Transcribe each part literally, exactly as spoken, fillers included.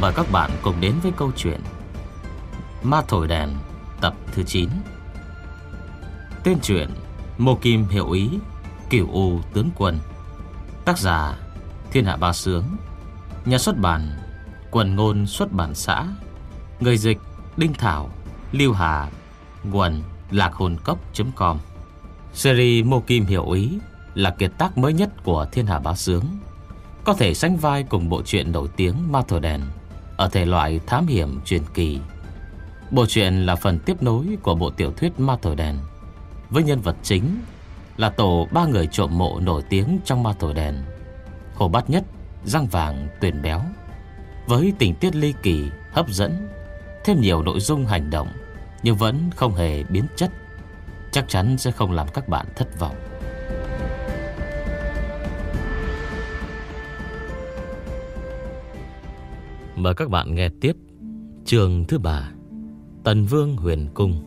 Mời các bạn cùng đến với câu chuyện Ma Thổi Đèn tập thứ chín. Tên truyện Mộ Kim Hiệu Ý, Cửu U Tướng Quân. Tác giả Thiên Hạ Bá Sướng. Nhà xuất bản Quần Ngôn Xuất bản xã. Người dịch Đinh Thảo, Lưu Hà. Nguồn lạc hồn cốc chấm com. Series Mộ Kim Hiệu Ý là kiệt tác mới nhất của Thiên Hạ Bá Sướng, có thể sánh vai cùng bộ truyện nổi tiếng Ma Thổi Đèn ở thể loại thám hiểm truyền kỳ. Bộ truyện là phần tiếp nối của bộ tiểu thuyết Ma Thổi Đèn, với nhân vật chính là tổ ba người trộm mộ nổi tiếng trong Ma Thổi Đèn: Hồ Bát Nhất, Răng Vàng, Tuyền Béo. Với tình tiết ly kỳ, hấp dẫn, thêm nhiều nội dung hành động, nhưng vẫn không hề biến chất, chắc chắn sẽ không làm các bạn thất vọng. Mời các bạn nghe tiếp chương thứ ba, Tần Vương Huyền Cung.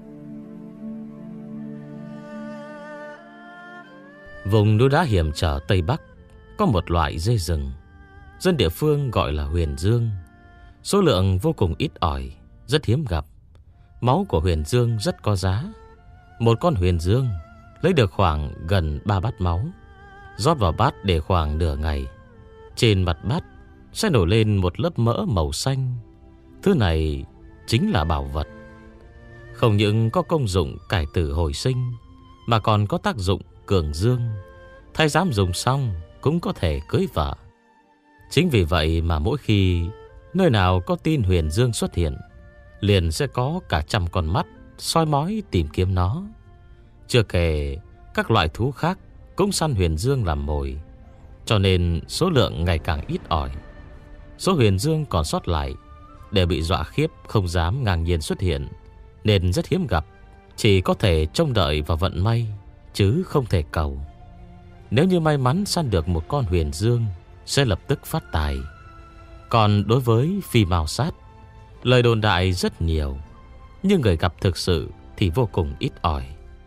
Vùng núi đá hiểm trở Tây Bắc có một loại dê rừng, dân địa phương gọi là huyền dương. Số lượng vô cùng ít ỏi, rất hiếm gặp. Máu của huyền dương rất có giá. Một con huyền dương lấy được khoảng gần ba bát máu, rót vào bát để khoảng nửa ngày. Trên mặt bát sẽ nổi lên một lớp mỡ màu xanh. Thứ này chính là bảo vật. Không những có công dụng cải tử hồi sinh, mà còn có tác dụng cường dương. Thái giám dùng xong cũng có thể cưới vợ. Chính vì vậy mà mỗi khi nơi nào có tin huyền dương xuất hiện, liền sẽ có cả trăm con mắt soi mói tìm kiếm nó. Chưa kể các loại thú khác cũng săn huyền dương làm mồi, cho nên số lượng ngày càng ít ỏi. Số huyền dương còn sót lại đều bị dọa khiếp, không dám ngang nhiên xuất hiện, nên rất hiếm gặp. Chỉ có thể trông đợi vào vận may, chứ không thể cầu. Nếu như may mắn săn được một con huyền dương, sẽ lập tức phát tài. Còn đối với phi mao sát, lời đồn đại rất nhiều, nhưng người gặp thực sự thì vô cùng ít ỏi.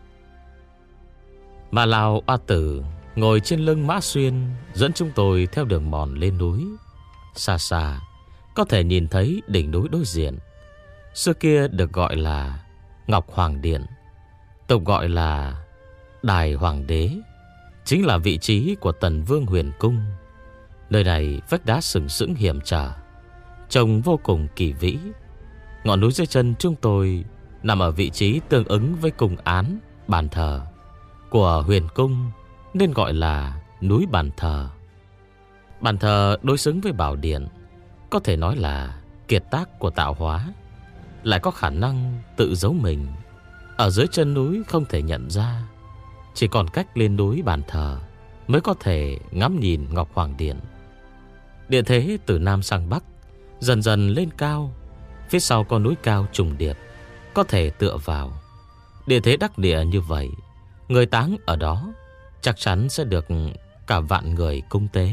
Mà Lào A Tử ngồi trên lưng Mã Xuyên dẫn chúng tôi theo đường mòn lên núi. Xa xa có thể nhìn thấy đỉnh núi đối diện, xưa kia được gọi là Ngọc Hoàng Điện, tục gọi là Đài Hoàng Đế, chính là vị trí của Tần Vương Huyền Cung. Nơi này vách đá sừng sững hiểm trở, trông vô cùng kỳ vĩ. Ngọn núi dưới chân chúng tôi nằm ở vị trí tương ứng với cung án, bàn thờ của Huyền Cung, nên gọi là núi bàn thờ. Bàn thờ đối xứng với bảo điện, có thể nói là kiệt tác của tạo hóa, lại có khả năng tự giấu mình ở dưới chân núi không thể nhận ra. Chỉ còn cách lên núi bàn thờ mới có thể ngắm nhìn Ngọc Hoàng Điện. Địa thế từ Nam sang Bắc dần dần lên cao. Phía sau có núi cao trùng điệp, có thể tựa vào. Địa thế đắc địa như vậy, người táng ở đó chắc chắn sẽ được cả vạn người cung tế.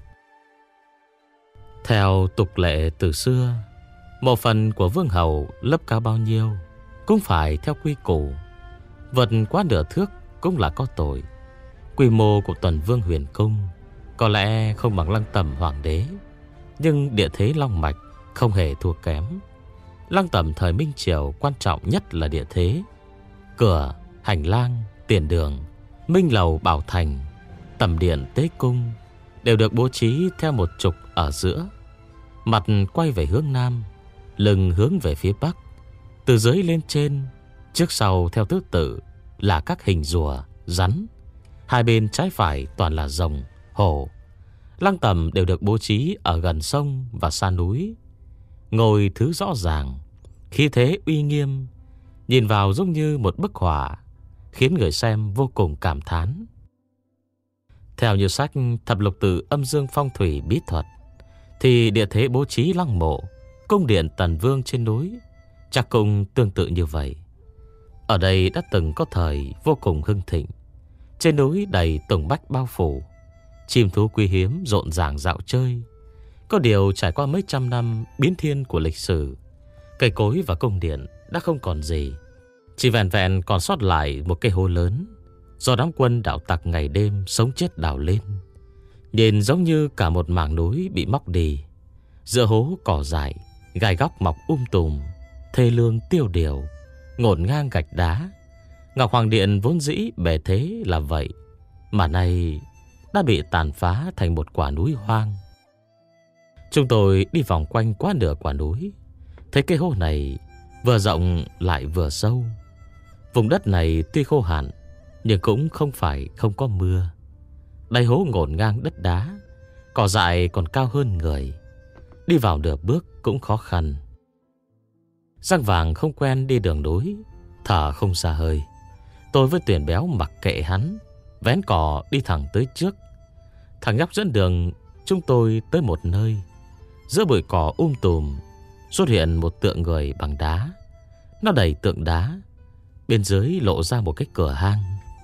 Theo tục lệ từ xưa, mộ phần của vương hầu lấp cao bao nhiêu cũng phải theo quy củ. Vượt quá nửa thước cũng là có tội. Quy mô của Tần Vương Huyền Cung có lẽ không bằng Lăng Tẩm Hoàng Đế, nhưng địa thế long mạch không hề thua kém. Lăng Tẩm thời Minh Triều quan trọng nhất là địa thế. Cửa, hành lang, tiền đường, minh lầu, bảo thành, tầm điện, tế cung đều được bố trí theo một trục ở giữa. Mặt quay về hướng Nam, lưng hướng về phía Bắc. Từ dưới lên trên, trước sau theo thứ tự là các hình rùa, rắn. Hai bên trái phải toàn là rồng, hổ. Lăng tẩm đều được bố trí ở gần sông và xa núi. Ngồi thứ rõ ràng, khí thế uy nghiêm, nhìn vào giống như một bức họa, khiến người xem vô cùng cảm thán. Theo như sách Thập Lục Tự Âm Dương Phong Thủy Bí Thuật, thì địa thế bố trí lăng mộ, cung điện Tần Vương trên núi chắc cũng tương tự như vậy. Ở đây đã từng có thời vô cùng hưng thịnh. Trên núi đầy tùng bách bao phủ, chim thú quý hiếm rộn ràng dạo chơi. Có điều trải qua mấy trăm năm biến thiên của lịch sử, cây cối và cung điện đã không còn gì. Chỉ vẹn vẹn còn sót lại một cây hố lớn do đám quân đạo tặc ngày đêm sống chết đào lên, nhìn giống như cả một mảng núi bị móc đi. Giữa hố cỏ dại, gai góc mọc um tùm, thê lương tiêu điều, ngổn ngang gạch đá. Ngọc Hoàng Điện vốn dĩ bề thế là vậy, mà nay đã bị tàn phá thành một quả núi hoang. Chúng tôi đi vòng quanh qua nửa quả núi, thấy cái hố này vừa rộng lại vừa sâu. Vùng đất này tuy khô hạn, nhưng cũng không phải không có mưa. Đáy hố ngổn ngang đất đá, cỏ dại còn cao hơn người, đi vào nửa bước cũng khó khăn. Răng vàng không quen đi đường núi, thở không ra hơi. Tôi với Tuyền Béo mặc kệ hắn, vén cỏ đi thẳng tới trước. Thằng nhóc dẫn đường chúng tôi tới một nơi. Giữa bụi cỏ um tùm xuất hiện một tượng người bằng đá. Nó đầy tượng đá, bên dưới lộ ra một cái cửa hang.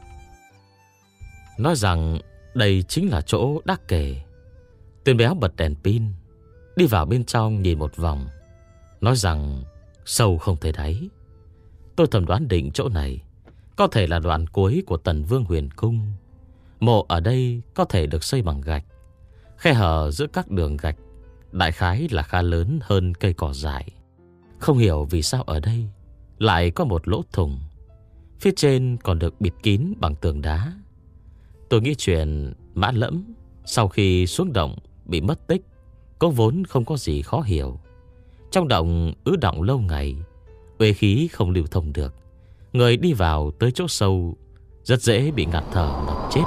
Nói rằng đây chính là chỗ đắc kề. Tuyền Béo bật đèn pin, đi vào bên trong nhìn một vòng, nói rằng sâu không thấy đáy. Tôi thầm đoán định chỗ này có thể là đoạn cuối của Tần Vương Huyền Cung. Mộ ở đây có thể được xây bằng gạch. Khe hở giữa các đường gạch đại khái là khá lớn hơn cây cỏ dại. Không hiểu vì sao ở đây lại có một lỗ thủng, phía trên còn được bịt kín bằng tường đá. Tôi nghĩ chuyện Mã Lẫm sau khi xuống động bị mất tích có vốn không có gì khó hiểu. Trong động ứ đọng lâu ngày, uế khí không lưu thông được, người đi vào tới chỗ sâu rất dễ bị ngạt thở mà chết.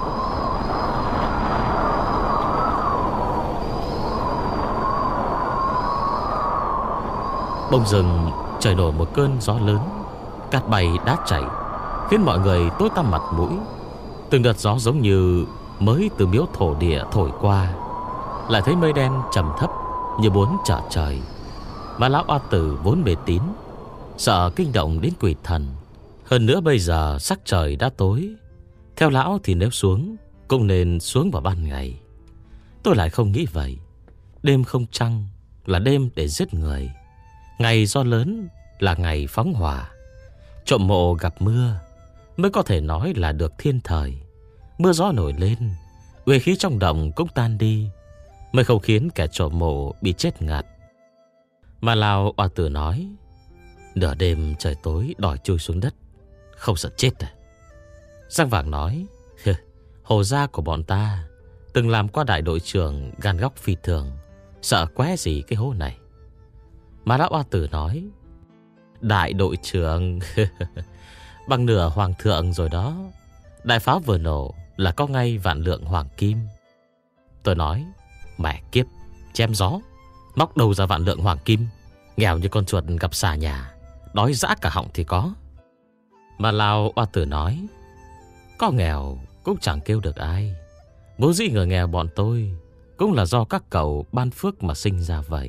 Bỗng dưng trời nổi một cơn gió lớn, cát bay đá chảy, khiến mọi người tối tăm mặt mũi. Từng đợt gió giống như mới từ miếu thổ địa thổi qua, lại thấy mây đen trầm thấp như muốn trở trời. Mà lão oa tử vốn mê tín, sợ kinh động đến quỷ thần. Hơn nữa bây giờ sắc trời đã tối, theo lão thì nếu xuống cũng nên xuống vào ban ngày. Tôi lại không nghĩ vậy. Đêm không trăng là đêm để giết người, ngày gió lớn là ngày phóng hỏa. Trộm mộ gặp mưa mới có thể nói là được thiên thời. Mưa gió nổi lên, uế khí trong động cũng tan đi, mới không khiến kẻ trộm mộ bị chết ngạt. Mà lão oa tử nói, nửa đêm trời tối đòi chui xuống đất, không sợ chết à? Răng vàng nói, hồ gia của bọn ta từng làm qua đại đội trưởng gan góc phi thường, sợ qué gì cái hố này. Mà lão oa tử nói, đại đội trưởng bằng nửa hoàng thượng rồi đó. Đại pháo vừa nổ là có ngay vạn lượng hoàng kim. Tôi nói, mẹ kiếp, chém gió, móc đầu ra vạn lượng hoàng kim, nghèo như con chuột gặp xà nhà, đói dã cả họng thì có. Mà lão oa tử nói, có nghèo cũng chẳng kêu được ai. Bố dĩ người nghèo bọn tôi cũng là do các cậu ban phước mà sinh ra vậy.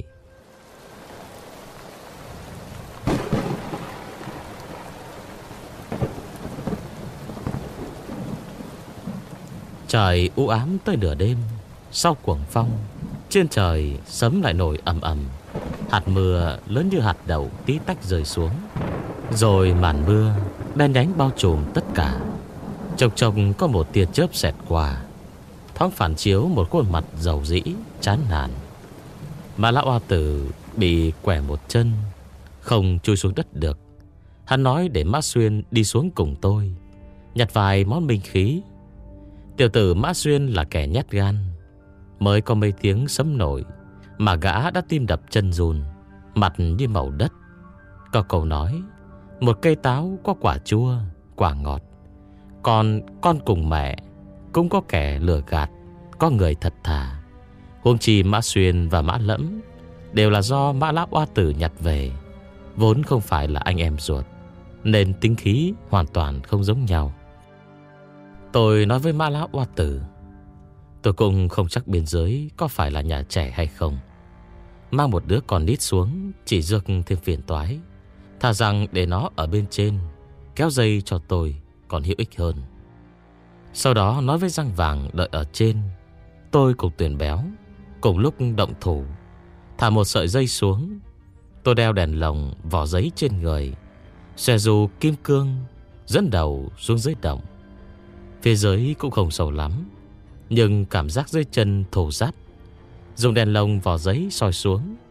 Trời u ám tới nửa đêm, sau cuồng phong, trên trời sấm lại nổi ầm ầm. Hạt mưa lớn như hạt đậu tí tách rơi xuống, rồi màn mưa đen nhánh bao trùm tất cả. Trông trông có một tia chớp xẹt qua, thoáng phản chiếu một khuôn mặt dầu dĩ chán nản. Mà lão oa tử bị quẻ một chân, không chui xuống đất được. Hắn nói để Mã Xuyên đi xuống cùng tôi, nhặt vài món minh khí. Tiểu tử Mã Xuyên là kẻ nhát gan, mới có mấy tiếng sấm nổi mà gã đã tim đập chân run, mặt như màu đất. Có câu nói, một cây táo có quả chua, quả ngọt. Còn con cùng mẹ cũng có kẻ lừa gạt, có người thật thà. Huống chi Mã Xuyên và Mã Lẫm đều là do Mã Lão oa tử nhặt về, vốn không phải là anh em ruột, nên tính khí hoàn toàn không giống nhau. Tôi nói với Mã Lão oa tử, tôi cũng không chắc biên giới có phải là nhà trẻ hay không. Mang một đứa con nít xuống chỉ rước thêm phiền toái, thà rằng để nó ở bên trên kéo dây cho tôi còn hữu ích hơn. Sau đó nói với Răng Vàng đợi ở trên. Tôi cùng Tuyền Béo cùng lúc động thủ, thả một sợi dây xuống. Tôi đeo đèn lồng vỏ giấy trên người, xòe dù kim cương dẫn đầu xuống dưới động. Phía dưới cũng không sâu lắm, nhưng cảm giác dưới chân thổ rát. Dùng đèn lồng vỏ giấy soi xuống,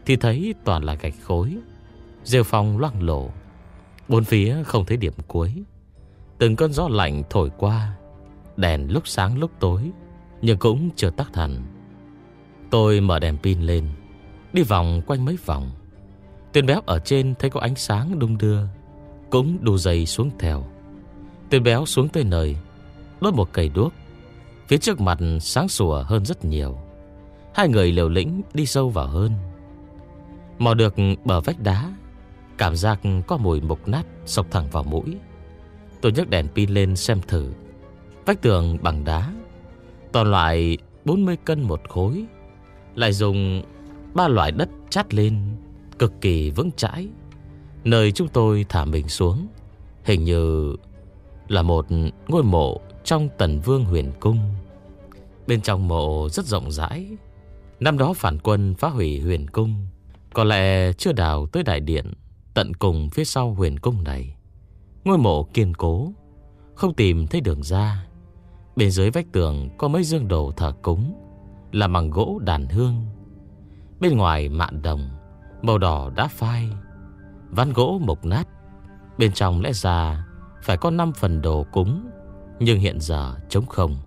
thì thấy toàn là gạch khối, rêu phong loang lổ, bốn phía không thấy điểm cuối. Từng cơn gió lạnh thổi qua, đèn lúc sáng lúc tối, nhưng cũng chưa tắt hẳn. Tôi mở đèn pin lên, đi vòng quanh mấy vòng. Tuyền Béo ở trên thấy có ánh sáng đung đưa, cũng đu dây xuống theo. Tuyền Béo xuống tới nơi, đốt một cây đuốc. Phía trước mặt sáng sủa hơn rất nhiều. Hai người liều lĩnh đi sâu vào hơn. Mò được bờ vách đá, cảm giác có mùi mục nát xộc thẳng vào mũi. Tôi nhấc đèn pin lên xem thử. Vách tường bằng đá, toàn loại bốn mươi cân một khối, lại dùng ba loại đất chát lên, cực kỳ vững chãi. Nơi chúng tôi thả mình xuống hình như là một ngôi mộ trong Tần Vương Huyền Cung. Bên trong mộ rất rộng rãi. Năm đó phản quân phá hủy Huyền Cung, có lẽ chưa đào tới đại điện tận cùng phía sau Huyền Cung này. Ngôi mộ kiên cố, không tìm thấy đường ra. Bên dưới vách tường có mấy dương đồ thờ cúng, là bằng gỗ đàn hương. Bên ngoài mạn đồng màu đỏ đã phai, ván gỗ mục nát. Bên trong lẽ ra phải có năm phần đồ cúng, nhưng hiện giờ trống không.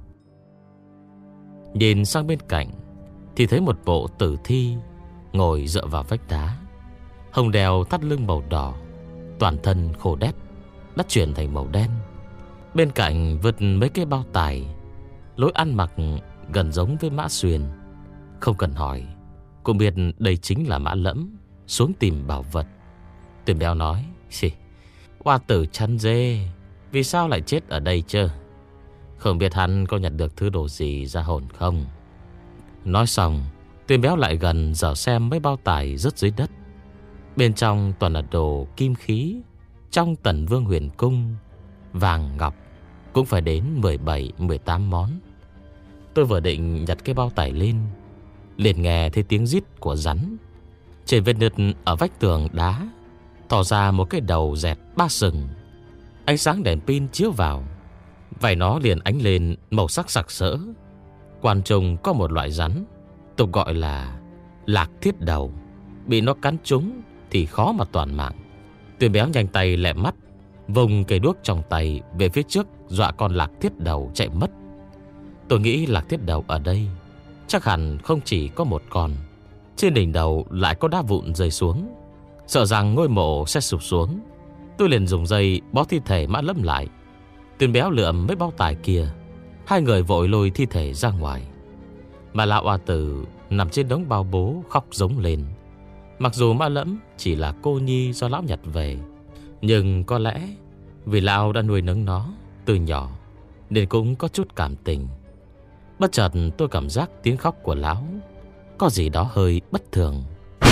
Nhìn sang bên cạnh thì thấy một bộ tử thi ngồi dựa vào vách đá, hồng đèo thắt lưng màu đỏ, toàn thân khô đét, đã chuyển thành màu đen. Bên cạnh vứt mấy cái bao tải, lối ăn mặc gần giống với Mã Xuyên. Không cần hỏi cũng biết đây chính là Mã Lẫm xuống tìm bảo vật. Tuyền Béo nói: "Xì, oa tử chăn dê, vì sao lại chết ở đây chứ? Không biết hắn có nhặt được thứ đồ gì ra hồn không?" Nói xong, Tuyền Béo lại gần dò xem mấy bao tải rớt dưới đất. Bên trong toàn là đồ kim khí trong Tần Vương Huyền Cung, vàng ngọc cũng phải đến mười bảy mười tám món. Tôi vừa định nhặt cái bao tải lên, liền nghe thấy tiếng rít của rắn. Trên vết nứt ở vách tường đá thò ra một cái đầu dẹt ba sừng. Ánh sáng đèn pin chiếu vào, vảy nó liền ánh lên màu sắc sặc sỡ. Quan trung có một loại rắn, tục gọi là lạc thiết đầu. Bị nó cắn trúng thì khó mà toàn mạng. Tuyền Béo nhanh tay lẹ mắt, vùng cây đuốc trong tay về phía trước, dọa con lạc thiết đầu chạy mất. Tôi nghĩ lạc thiết đầu ở đây chắc hẳn không chỉ có một con. Trên đỉnh đầu lại có đá vụn rơi xuống, sợ rằng ngôi mộ sẽ sụp xuống. Tôi liền dùng dây bó thi thể Mã Lẫm lại. Tuyền Béo lượm mấy bao tải kia, hai người vội lôi thi thể ra ngoài. Mà lão oa tử nằm trên đống bao bố khóc giống lên. Mặc dù Mã Lẫm chỉ là cô nhi do lão nhặt về, nhưng có lẽ vì lão đã nuôi nấng nó từ nhỏ nên cũng có chút cảm tình. Bất chợt tôi cảm giác tiếng khóc của lão có gì đó hơi bất thường.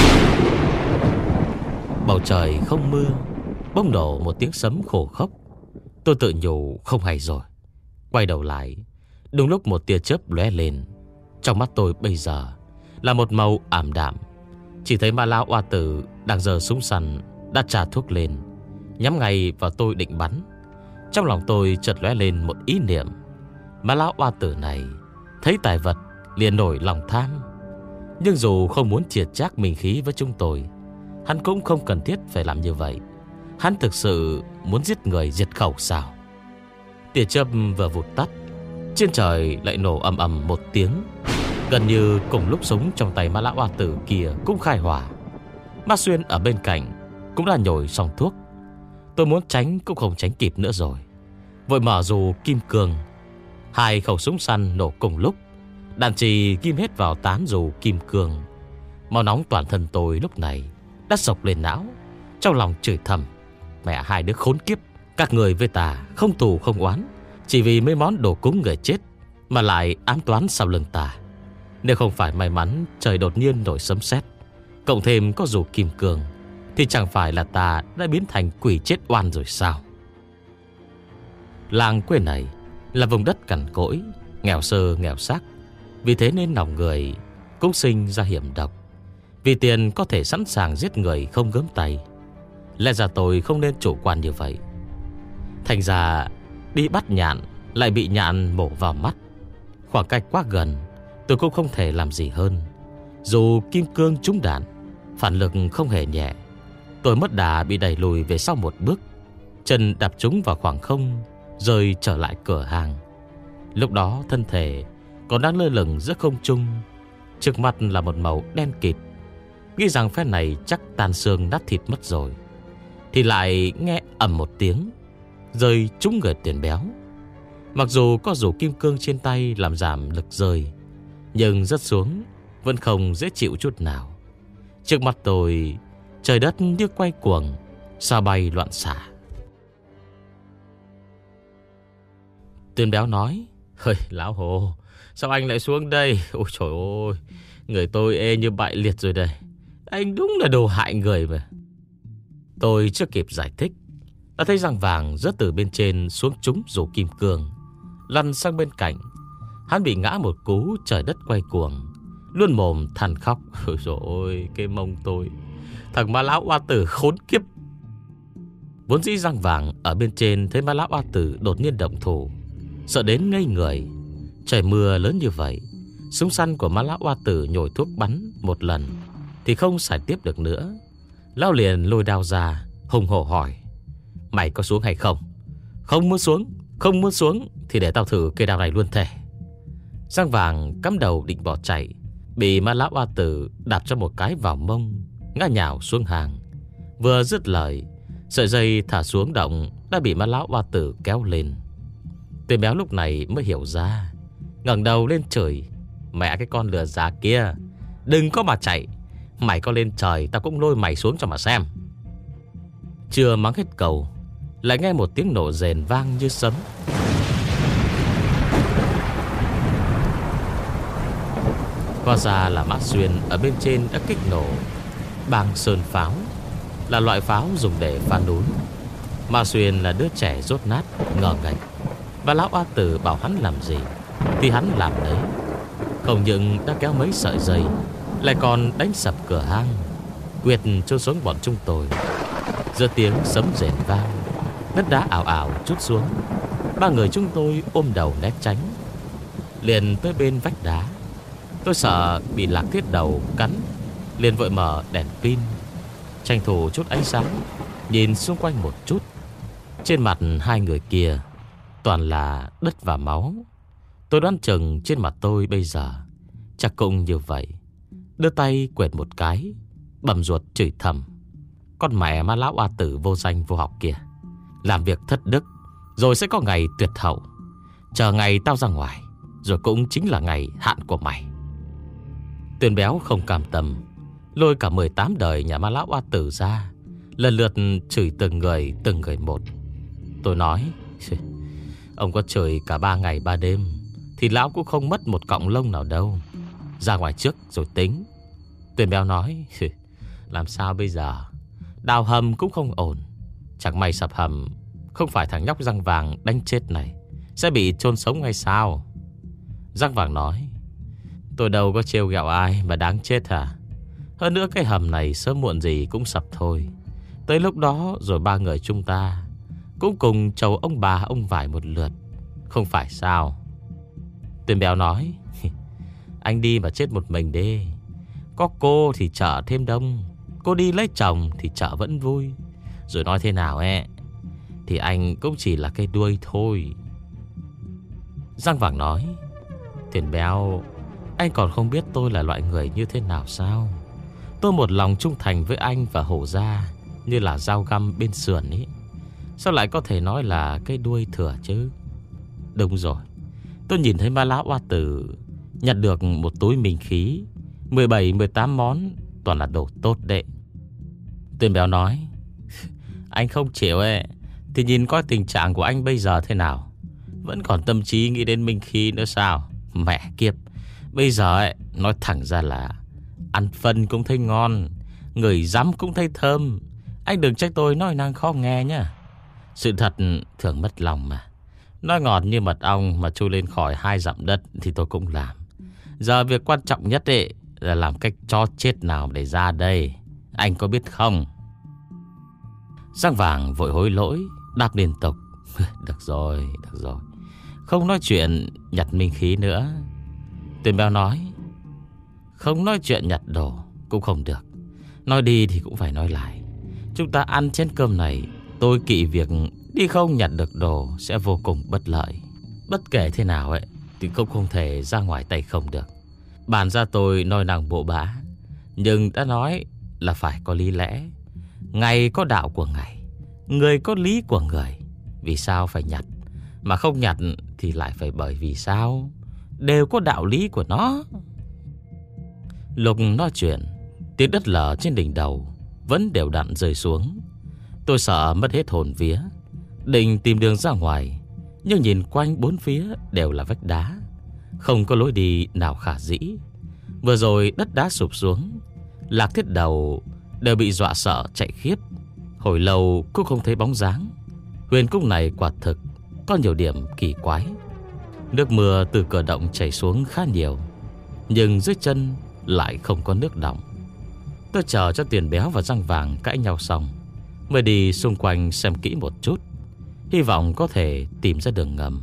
Bầu trời không mưa, bỗng nổ một tiếng sấm khổ khốc. Tôi tự nhủ không hay rồi. Quay đầu lại, đúng lúc một tia chớp lóe lên. Trong mắt tôi bây giờ là một màu ảm đạm. Chỉ thấy Ma Lão oa tử đang giơ súng săn đã trà thuốc lên, nhắm ngay vào tôi định bắn. Trong lòng tôi chợt lóe lên một ý niệm. Ma Lão oa tử này thấy tài vật liền nổi lòng tham. Nhưng dù không muốn triệt trác minh khí với chúng tôi, hắn cũng không cần thiết phải làm như vậy. Hắn thực sự muốn giết người diệt khẩu sao? Tia chớp vừa vụt tắt, trên trời lại nổ ầm ầm một tiếng. Gần như cùng lúc súng trong tay Ma Lão oa tử kia cũng khai hỏa. Ma Xuyên ở bên cạnh cũng đã nhồi xong thuốc. Tôi muốn tránh cũng không tránh kịp nữa rồi, vội mở dù kim cương. Hai khẩu súng săn nổ cùng lúc, đạn trì ghim hết vào tán dù kim cương. Máu nóng toàn thân tôi lúc này đã sộc lên não. Trong lòng chửi thầm: mẹ hai đứa khốn kiếp, các người với ta không thù không oán, chỉ vì mấy món đồ cúng người chết mà lại ám toán sau lưng ta. Nếu không phải may mắn trời đột nhiên nổi sấm sét, cộng thêm có dù kim cương, thì chẳng phải là ta đã biến thành quỷ chết oan rồi sao? Làng quê này là vùng đất cằn cỗi, nghèo sơ nghèo xác. Vì thế nên lòng người cũng sinh ra hiểm độc. Vì tiền có thể sẵn sàng giết người không gớm tay. Lẽ ra tôi không nên chủ quan như vậy. Thành ra đi bắt nhạn lại bị nhạn mổ vào mắt. Khoảng cách quá gần, tôi cũng không thể làm gì hơn. Dù kim cương trúng đạn Phản lực không hề nhẹ. Tôi mất đà bị đẩy lùi về sau một bước, chân đạp trúng vào khoảng không, rơi trở lại cửa hàng. Lúc đó thân thể còn đang lơ lửng giữa không trung, trước mặt là một màu đen kịt. Nghĩ rằng phe này chắc tan xương nát thịt mất rồi, thì lại nghe ầm một tiếng, rơi trúng người Tuyền Béo. Mặc dù có rủ kim cương trên tay làm giảm lực rơi, nhưng rớt xuống vẫn không dễ chịu chút nào. Trước mặt tôi, trời đất như quay cuồng, sao bay loạn xạ. Tuyền Béo nói: "Hơi, lão Hồ, sao anh lại xuống đây? Ôi trời ơi, người tôi ê như bại liệt rồi đây. Anh đúng là đồ hại người mà." Tôi chưa kịp giải thích, đã thấy răng vàng rớt từ bên trên xuống trúng rủ kim cương, lăn sang bên cạnh. Hắn bị ngã một cú, trời đất quay cuồng, luôn mồm than khóc: "Ôi trời ơi, cái mông tôi, thằng ma lão oa tử khốn kiếp." Vốn dĩ răng vàng ở bên trên thấy ma lão oa tử đột nhiên động thủ, sợ đến ngây người. Trời mưa lớn như vậy, súng săn của ma lão oa tử nhồi thuốc bắn một lần thì không xài tiếp được nữa. Lão liền lôi đao ra, hùng hổ hỏi: "Mày có xuống hay không?" "Không muốn xuống, không muốn xuống thì để tao thử cây đao này luôn thể." Răng vàng cắm đầu định bỏ chạy, bị ma lão oa tử đạp cho một cái vào mông, ngã nhào xuống hàng. Vừa dứt lời, sợi dây thả xuống động đã bị ma lão oa tử kéo lên. Tuyền Béo lúc này mới hiểu ra, ngẩng đầu lên chửi: "Mẹ cái con lừa già kia, đừng có mà chạy. Mày có lên trời tao cũng lôi mày xuống cho mà xem." Chưa mắng hết câu, lại nghe một tiếng nổ rền vang như sấm. Hóa ra là Mã Xuyên ở bên trên đã kích nổ bang sơn pháo, là loại pháo dùng để phá núi. Mã Xuyên là đứa trẻ dốt nát, ngờ ngạch, và lão oa tử bảo hắn làm gì thì hắn làm đấy. Không những đã kéo mấy sợi dây, lại còn đánh sập cửa hang, quyệt trôn xuống bọn chúng tôi. Giữa tiếng sấm rền vang, đất đá ảo ảo trút xuống. Ba người chúng tôi ôm đầu né tránh, liền tới bên vách đá. Tôi sợ bị lạc thiết đầu cắn, liền vội mở đèn pin, tranh thủ chút ánh sáng, nhìn xung quanh một chút. Trên mặt hai người kia toàn là đất và máu. Tôi đoán chừng trên mặt tôi bây giờ chắc cũng như vậy. Đưa tay quệt một cái, bầm ruột chửi thầm: "Con mẹ ma lão oa tử vô danh vô học kìa, làm việc thất đức, rồi sẽ có ngày tuyệt hậu. Chờ ngày tao ra ngoài, rồi cũng chính là ngày hạn của mày." Tuyền Béo không cam tâm, lôi cả mười tám đời nhà ma lão oa tử ra, lần lượt chửi từng người từng người một. Tôi nói: "Ông có chửi cả ba ngày ba đêm thì lão cũng không mất một cọng lông nào đâu. Ra ngoài trước rồi tính." Tuyền Béo nói: "Làm sao bây giờ? Đào hầm cũng không ổn. Chẳng may sập hầm, không phải thằng nhóc răng vàng đánh chết này sẽ bị chôn sống ngay sao?" Răng vàng nói: "Tôi đâu có trêu ghẹo ai mà đáng chết hả? Hơn nữa cái hầm này sớm muộn gì cũng sập thôi. Tới lúc đó rồi ba người chúng ta cũng cùng chầu ông bà ông vải một lượt, không phải sao?" Tuyền Béo nói: "Anh đi mà chết một mình đi. Có cô thì chợ thêm đông, cô đi lấy chồng thì chợ vẫn vui. Rồi nói thế nào ấy, thì anh cũng chỉ là cái đuôi thôi." Răng vàng nói: "Tuyền Béo, anh còn không biết tôi là loại người như thế nào sao? Tôi một lòng trung thành với anh và Hổ gia như là dao găm bên sườn ấy. Sao lại có thể nói là cái đuôi thừa chứ?" Đúng rồi, tôi nhìn thấy ma lão oa tử nhặt được một túi minh khí, mười bảy mười tám món, toàn là đồ tốt đệ. Tuyền Béo nói: "Anh không chịu ấy, thì nhìn coi tình trạng của anh bây giờ thế nào. Vẫn còn tâm trí nghĩ đến minh khí nữa sao? Mẹ kiếp, bây giờ ấy, nói thẳng ra là ăn phân cũng thấy ngon, ngửi rắm cũng thấy thơm. Anh đừng trách tôi nói năng khó nghe nhá. Sự thật thường mất lòng mà. Nói ngọt như mật ong mà chui lên khỏi hai dặm đất thì tôi cũng làm. Giờ việc quan trọng nhất ấy là làm cách cho chết nào để ra đây. Anh có biết không?" Răng vàng vội hối lỗi, đáp liên tục: "Được rồi, được rồi, không nói chuyện nhặt minh khí nữa." Tuyền Béo nói: "Không nói chuyện nhặt đồ cũng không được. Nói đi thì cũng phải nói lại. Chúng ta ăn chén cơm này, tôi kỵ việc đi không nhặt được đồ sẽ vô cùng bất lợi. Bất kể thế nào ấy thì cũng không thể ra ngoài tay không được. Bản ra tôi nói năng bộ bã, nhưng đã nói là phải có lý lẽ. Ngày có đạo của ngày, người có lý của người. Vì sao phải nhặt, mà không nhặt thì lại phải bởi vì sao? Đều có đạo lý của nó. Lúc nói chuyện, tiếng đất lở trên đỉnh đầu vẫn đều đặn rơi xuống. Tôi sợ mất hết hồn vía, định tìm đường ra ngoài, nhưng nhìn quanh bốn phía đều là vách đá, không có lối đi nào khả dĩ. Vừa rồi đất đá sụp xuống, Lạc Thiết Đầu đều bị dọa sợ chạy khiếp. Hồi lâu cũng không thấy bóng dáng. Huyền cung này quả thực có nhiều điểm kỳ quái. Nước mưa từ cửa động chảy xuống khá nhiều, nhưng dưới chân lại không có nước đọng. Tôi chờ cho Tiền Béo và Răng Vàng cãi nhau xong mới đi xung quanh xem kỹ một chút, hy vọng có thể tìm ra đường ngầm.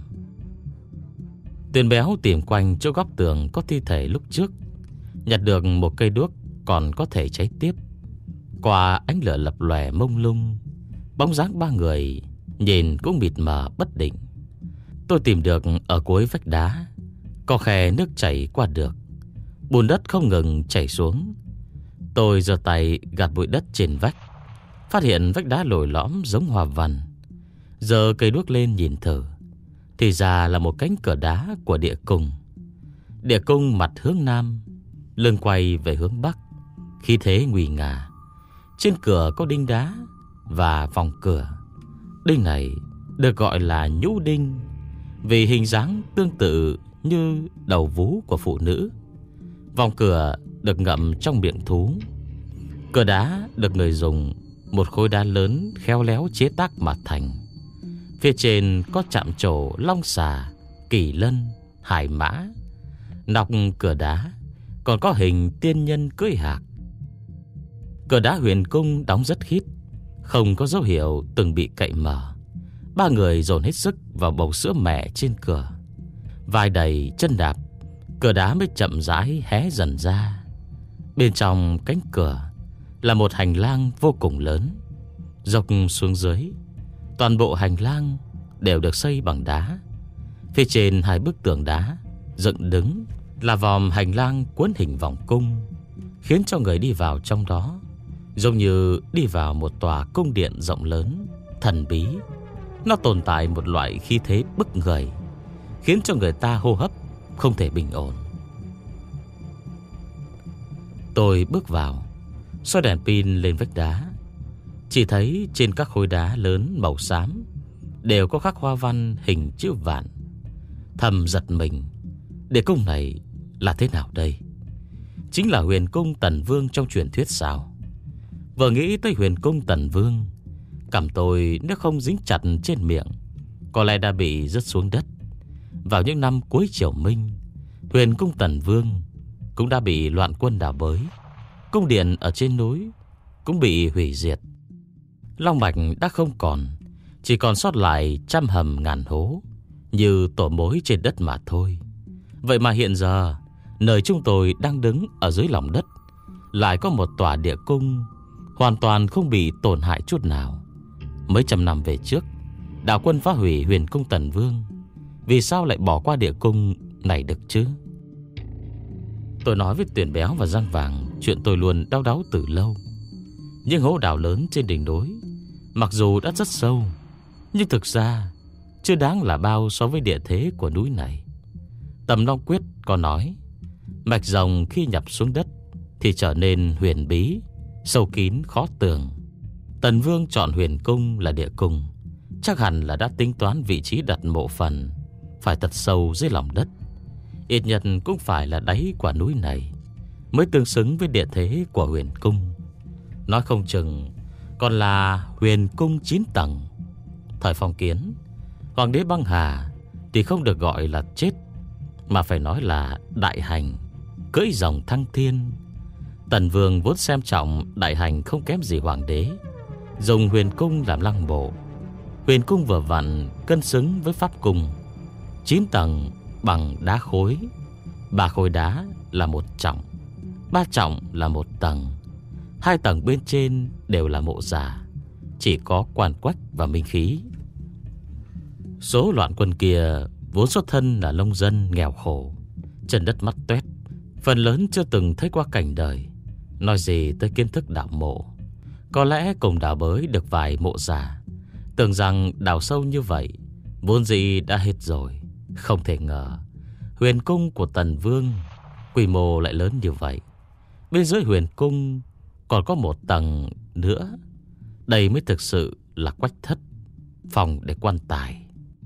Tiền Béo tìm quanh chỗ góc tường có thi thể lúc trước, nhặt được một cây đuốc còn có thể cháy tiếp. Qua ánh lửa lập lòe mông lung, bóng dáng ba người nhìn cũng mịt mờ bất định. Tôi tìm được ở cuối vách đá có khe nước chảy qua được, bùn đất không ngừng chảy xuống. Tôi giơ tay gạt bụi đất trên vách, phát hiện vách đá lồi lõm giống hoa văn. Giơ cây đuốc lên nhìn thử, thì ra là một cánh cửa đá của địa cung. Địa cung mặt hướng nam, lưng quay về hướng bắc, khí thế nguy nga. Trên cửa có đinh đá và vòng cửa. Đinh này được gọi là nhũ đinh vì hình dáng tương tự như đầu vú của phụ nữ. Vòng cửa được ngậm trong miệng thú. Cửa đá được người dùng một khối đá lớn khéo léo chế tác mà thành. Phía trên có chạm trổ long xà, kỳ lân, hải mã. Nóc cửa đá còn có hình tiên nhân cưỡi hạc. Cửa đá huyền cung đóng rất khít, không có dấu hiệu từng bị cậy mở. Ba người dồn hết sức vào bầu sữa mẹ trên cửa. Vai đầy chân đạp, cửa đá mới chậm rãi hé dần ra. Bên trong cánh cửa là một hành lang vô cùng lớn, dọc xuống dưới. Toàn bộ hành lang đều được xây bằng đá. Phía trên hai bức tường đá dựng đứng là vòm hành lang cuốn hình vòng cung, khiến cho người đi vào trong đó giống như đi vào một tòa cung điện rộng lớn, thần bí. Nó tồn tại một loại khí thế bức người, khiến cho người ta hô hấp không thể bình ổn. Tôi bước vào, soi đèn pin lên vách đá. Chỉ thấy trên các khối đá lớn màu xám đều có khắc hoa văn hình chữ vạn. Thầm giật mình, địa cung này là thế nào đây? Chính là huyền cung Tần Vương trong truyền thuyết sao? Vừa nghĩ tới huyền cung Tần Vương, cằm tôi nếu không dính chặt trên miệng có lẽ đã bị rớt xuống đất. Vào những năm cuối Triều Minh, huyền cung Tần Vương cũng đã bị loạn quân đào bới. Cung điện ở trên núi cũng bị hủy diệt. Long mạch đã không còn, chỉ còn sót lại trăm hầm ngàn hố như tổ mối trên đất mà thôi. Vậy mà hiện giờ, nơi chúng tôi đang đứng ở dưới lòng đất lại có một tòa địa cung hoàn toàn không bị tổn hại chút nào. Mấy trăm năm về trước, đạo quân phá hủy huyền cung Tần Vương, vì sao lại bỏ qua địa cung này được chứ? Tôi nói với Tuyển Béo và Răng Vàng chuyện tôi luôn đau đáu từ lâu. Những hố đào lớn trên đỉnh núi mặc dù đã rất sâu, nhưng thực ra chưa đáng là bao so với địa thế của núi này. Tầm Long Quyết có nói, mạch rồng khi nhập xuống đất thì trở nên huyền bí, sâu kín khó tường. Tần Vương chọn huyền cung là địa cung, chắc hẳn là đã tính toán vị trí đặt mộ phần phải thật sâu dưới lòng đất. Ít nhất cũng phải là đáy quả núi này mới tương xứng với địa thế của huyền cung. Nói không chừng còn là huyền cung chín tầng. Thời phong kiến, hoàng đế băng hà thì không được gọi là chết, mà phải nói là đại hành, cưỡi rồng thăng thiên. Tần Vương vốn xem trọng đại hành không kém gì hoàng đế, dùng huyền cung làm lăng mộ. Huyền cung vừa vặn cân xứng với pháp cung. Chín tầng bằng đá khối, ba khối đá là một trọng, ba trọng là một tầng, Hai tầng bên trên đều là mộ già, chỉ có Quan Quách và Minh Khí. Số loạn quân kia vốn xuất thân là nông dân nghèo khổ, chân đất mắt toét, phần lớn chưa từng thấy qua cảnh đời, nói gì tới kiến thức đào mộ. Có lẽ cùng đào bới được vài mộ già, tưởng rằng đào sâu như vậy vốn dĩ đã hết rồi. Không thể ngờ huyền cung của Tần Vương quy mô lại lớn như vậy. Bên dưới huyền cung còn có một tầng nữa. Đây mới thực sự là Quách thất, phòng để quan tài.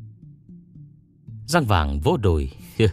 Răng vàng vỗ đùi.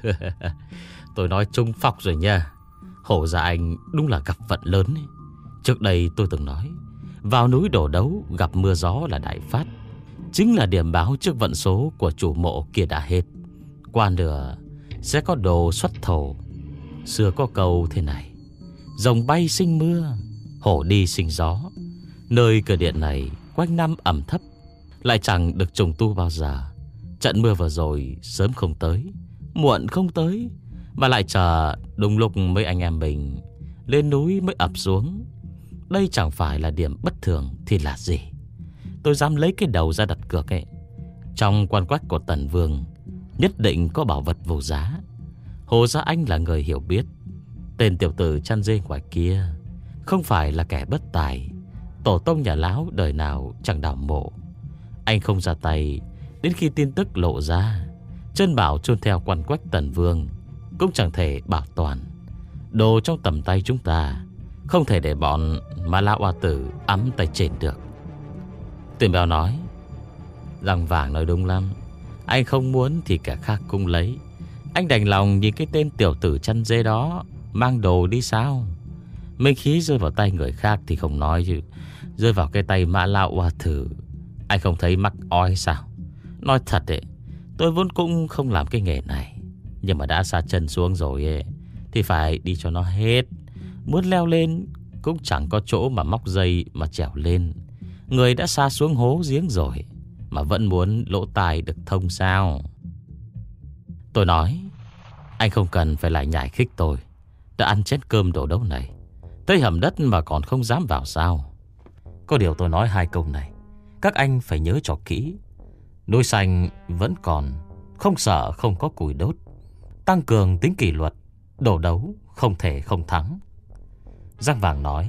Tôi nói trung phọc rồi nha. Hổ ra anh đúng là gặp vận lớn ấy. Trước đây tôi từng nói, vào núi đổ đấu gặp mưa gió là đại phát, chính là điểm báo trước vận số của chủ mộ kia đã hết. Qua nửa sẽ có đồ xuất thổ. Xưa có câu thế này: rồng bay sinh mưa, hổ đi sinh gió. Nơi cửa điện này quanh năm ẩm thấp, lại chẳng được trùng tu bao giờ. Trận mưa vừa rồi sớm không tới, muộn không tới, mà lại chờ đúng lúc mấy anh em mình lên núi mới ập xuống. Đây chẳng phải là điểm bất thường thì là gì? Tôi dám lấy cái đầu ra đặt cược ấy, trong quan quách của Tần Vương nhất định có bảo vật vô giá. Hồ Gia Anh là người hiểu biết. Tên tiểu tử chăn dê ngoài kia không phải là kẻ bất tài. Tổ tông nhà Lão đời nào chẳng đào mộ. Anh không ra tay, đến khi tin tức lộ ra, chân bảo chôn theo quan quách Tần Vương cũng chẳng thể bảo toàn. Đồ trong tầm tay chúng ta không thể để bọn Ma La Oa Tử ấm tay trên được. Tuyển Béo nói: Răng vàng nói đúng lắm. Anh không muốn thì cả khác cũng lấy. Anh đành lòng nhìn cái tên tiểu tử chăn dê đó mang đồ đi sao? Minh Khí rơi vào tay người khác thì không nói, chứ rơi vào cái tay Ma La Oa Tử, anh không thấy mắc oi sao? Nói thật đấy, tôi vốn cũng không làm cái nghề này, nhưng mà đã sa chân xuống rồi ấy, thì phải đi cho nó hết. Muốn leo lên cũng chẳng có chỗ mà móc dây mà trèo lên. Người đã sa xuống hố giếng rồi mà vẫn muốn lỗ tai được thông sao? Tôi nói: anh không cần phải lại nhảy khích tôi. Đã ăn chén cơm đổ đấu này, tới hầm đất mà còn không dám vào sao? Có điều tôi nói hai câu này, các anh phải nhớ cho kỹ. Núi xanh vẫn còn, không sợ không có củi đốt. Tăng cường tính kỷ luật, đổ đấu không thể không thắng. Răng vàng nói: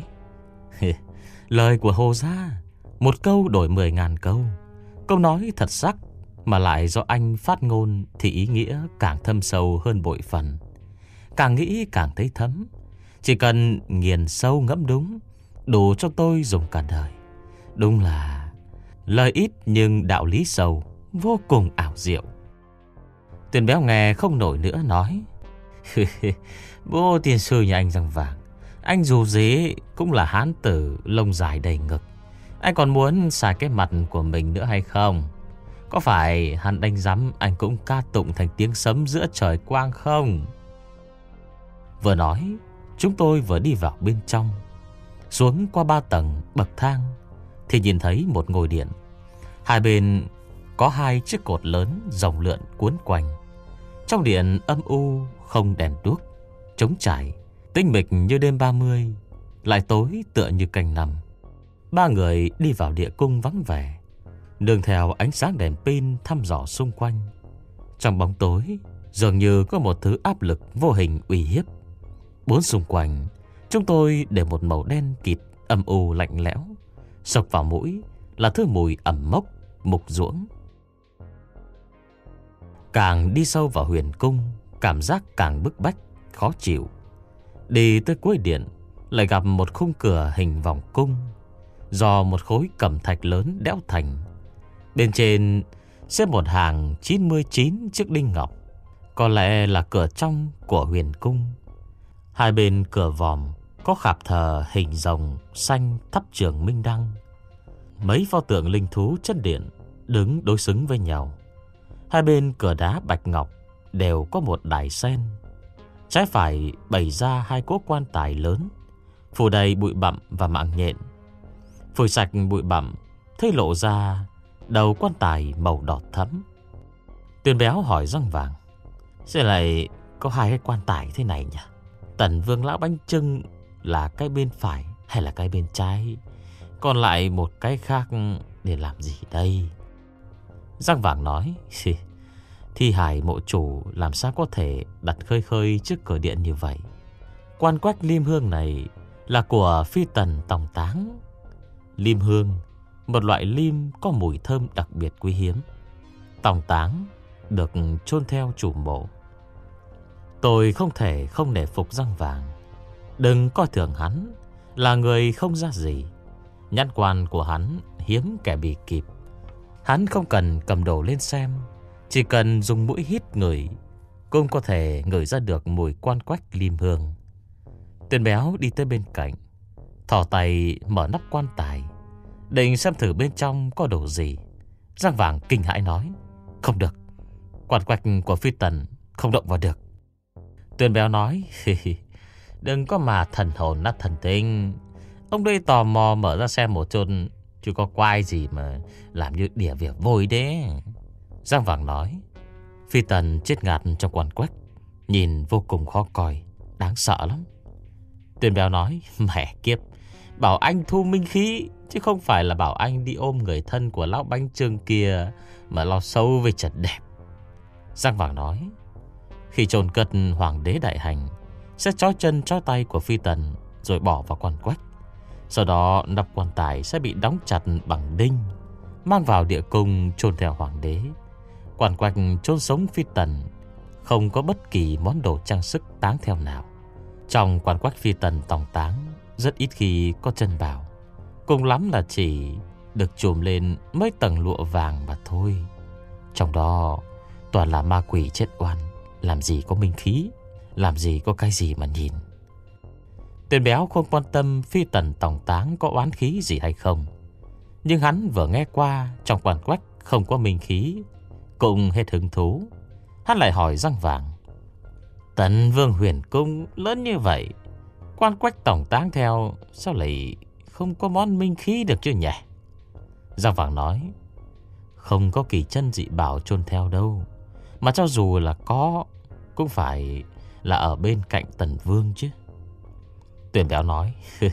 lời của Hồ gia, một câu đổi mười ngàn câu. Câu nói thật sắc, mà lại do anh phát ngôn thì ý nghĩa càng thâm sâu hơn bội phần. Càng nghĩ càng thấy thấm. Chỉ cần nghiền sâu ngẫm đúng, đủ cho tôi dùng cả đời. Đúng là lời ít nhưng đạo lý sâu, vô cùng ảo diệu. Tuyển Béo nghe không nổi nữa nói: bố tiền sư nhà anh Răng vàng, anh dù gì cũng là hán tử lông dài đầy ngực. Anh còn muốn xài cái mặt của mình nữa hay không? Có phải hắn đánh rắm anh cũng ca tụng thành tiếng sấm giữa trời quang không? Vừa nói, chúng tôi vừa đi vào bên trong. Xuống qua ba tầng bậc thang thì nhìn thấy một ngôi điện. Hai bên có hai chiếc cột lớn rồng lượn cuốn quanh. Trong điện âm u, không đèn đuốc, trống trải, tinh mịch như đêm ba mươi, lại tối tựa như canh năm. Ba người đi vào địa cung vắng vẻ, nương theo ánh sáng đèn pin thăm dò xung quanh. Trong bóng tối dường như có một thứ áp lực vô hình uy hiếp. Bốn xung quanh chúng tôi để một màu đen kịt, âm u lạnh lẽo. Sộc vào mũi là thứ mùi ẩm mốc, mục ruỗng. Càng đi sâu vào huyền cung, cảm giác càng bức bách, khó chịu. Đi tới cuối điện lại gặp một khung cửa hình vòng cung, do một khối cẩm thạch lớn đẽo thành. Bên trên xếp một hàng chín mươi chín chiếc đinh ngọc, có lẽ là cửa trong của huyền cung. Hai bên cửa vòm có khạp thờ hình rồng xanh thắp trường minh đăng. Mấy pho tượng linh thú chất điện đứng đối xứng với nhau. Hai bên cửa đá bạch ngọc đều có một đài sen. Trái phải bày ra hai cỗ quan tài lớn, phủ đầy bụi bặm và mạng nhện. Phủi sạch bụi bặm, thấy lộ ra đầu quan tài màu đỏ thẫm. Tuyển Béo hỏi Răng vàng: sao lại có hai cái quan tài thế này nhỉ? Tần Vương lão bánh trưng là cái bên phải, hay là cái bên trái? Còn lại một cái khác để làm gì đây? Răng vàng nói, thi hài mộ chủ làm sao có thể đặt khơi khơi trước cửa điện như vậy? Quan quách lim hương này là của phi tần tòng táng. Lim hương, một loại lim có mùi thơm đặc biệt quý hiếm. Tòng táng được chôn theo chủ mộ. Tôi không thể không nể phục răng vàng. Đừng coi thường hắn là người không ra gì. Nhãn quan của hắn hiếm kẻ bị kịp. Hắn không cần cầm đồ lên xem, chỉ cần dùng mũi hít ngửi cũng có thể ngửi ra được mùi quan quách lim hương. Tên béo đi tới bên cạnh, thò tay mở nắp quan tài, định xem thử bên trong có đồ gì. Răng vàng kinh hãi nói, không được, quan quách của phi tần không động vào được. Tên béo nói, đừng có mà thần hồn nát thần tinh. Ông đây tò mò mở ra xem một chút, chứ có quái gì mà làm như đỉa việc vôi đấy. Răng vàng nói, phi tần chết ngạt trong quan quách, nhìn vô cùng khó coi, đáng sợ lắm. Tên béo nói, mẹ kiếp, bảo anh thu minh khí, chứ không phải là bảo anh đi ôm người thân của lão bánh trưng kia mà lo sâu về trật đẹp. Răng vàng nói, khi chôn cất hoàng đế đại hành, sẽ trói chân trói tay của phi tần rồi bỏ vào quan quách. Sau đó nắp quan tài sẽ bị đóng chặt bằng đinh, mang vào địa cung chôn theo hoàng đế. Quan quách chôn sống phi tần không có bất kỳ món đồ trang sức táng theo nào. Trong quan quách phi tần tòng táng rất ít khi có chân bảo, cùng lắm là chỉ được trùm lên mấy tầng lụa vàng mà thôi. Trong đó toàn là ma quỷ chết oan, làm gì có minh khí, làm gì có cái gì mà nhìn. Tên béo không quan tâm phi tần tòng táng có oán khí gì hay không, nhưng hắn vừa nghe qua trong quan quách không có minh khí, cũng hết hứng thú. Hắn lại hỏi răng vàng, Tần Vương huyền cung lớn như vậy, quan quách tòng táng theo sao lại không có món minh khí được chứ nhỉ? Răng vàng nói, không có kỳ chân dị bảo chôn theo đâu, mà cho dù là có cũng phải là ở bên cạnh Tần Vương chứ. Tuyển béo nói,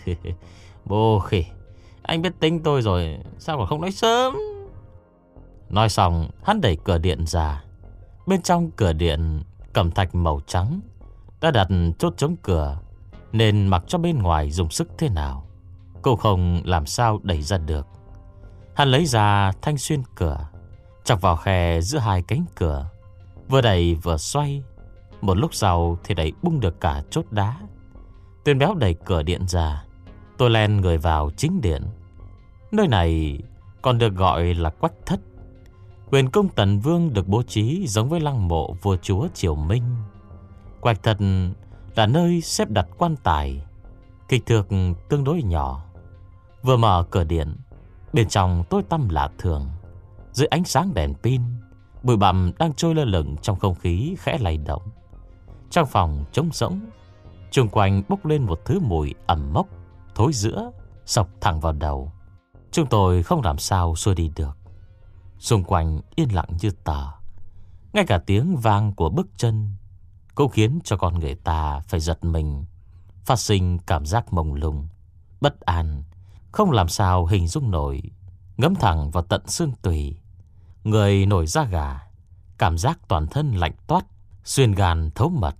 bô khỉ, anh biết tính tôi rồi, sao còn không nói sớm? Nói xong, hắn đẩy cửa điện ra. Bên trong cửa điện cẩm thạch màu trắng đã đặt chốt chống cửa, nên mặc cho bên ngoài dùng sức thế nào cũng không làm sao đẩy ra được. Hắn lấy ra thanh xuyên cửa, chọc vào khe giữa hai cánh cửa, vừa đẩy vừa xoay. Một lúc sau thì đẩy bung được cả chốt đá. Tuyển béo đẩy cửa điện ra. Tôi len người vào chính điện. Nơi này còn được gọi là quách thất. Huyền cung Tần Vương được bố trí giống với lăng mộ vua chúa Triều Minh. Quách thất là nơi xếp đặt quan tài, kích thước tương đối nhỏ. Vừa mở cửa điện, bên trong tối tăm lạ thường. Dưới ánh sáng đèn pin, bụi bặm đang trôi lơ lửng trong không khí khẽ lay động. Trong phòng trống rỗng, xung quanh bốc lên một thứ mùi ẩm mốc, thối rữa, sộc thẳng vào đầu. Chúng tôi không làm sao xua đi được. Xung quanh yên lặng như tờ. Ngay cả tiếng vang của bước chân cũng khiến cho con người ta phải giật mình, phát sinh cảm giác mông lung, bất an, không làm sao hình dung nổi, ngấm thẳng vào tận xương tủy. Người nổi da gà, cảm giác toàn thân lạnh toát, xuyên gan thấu mật.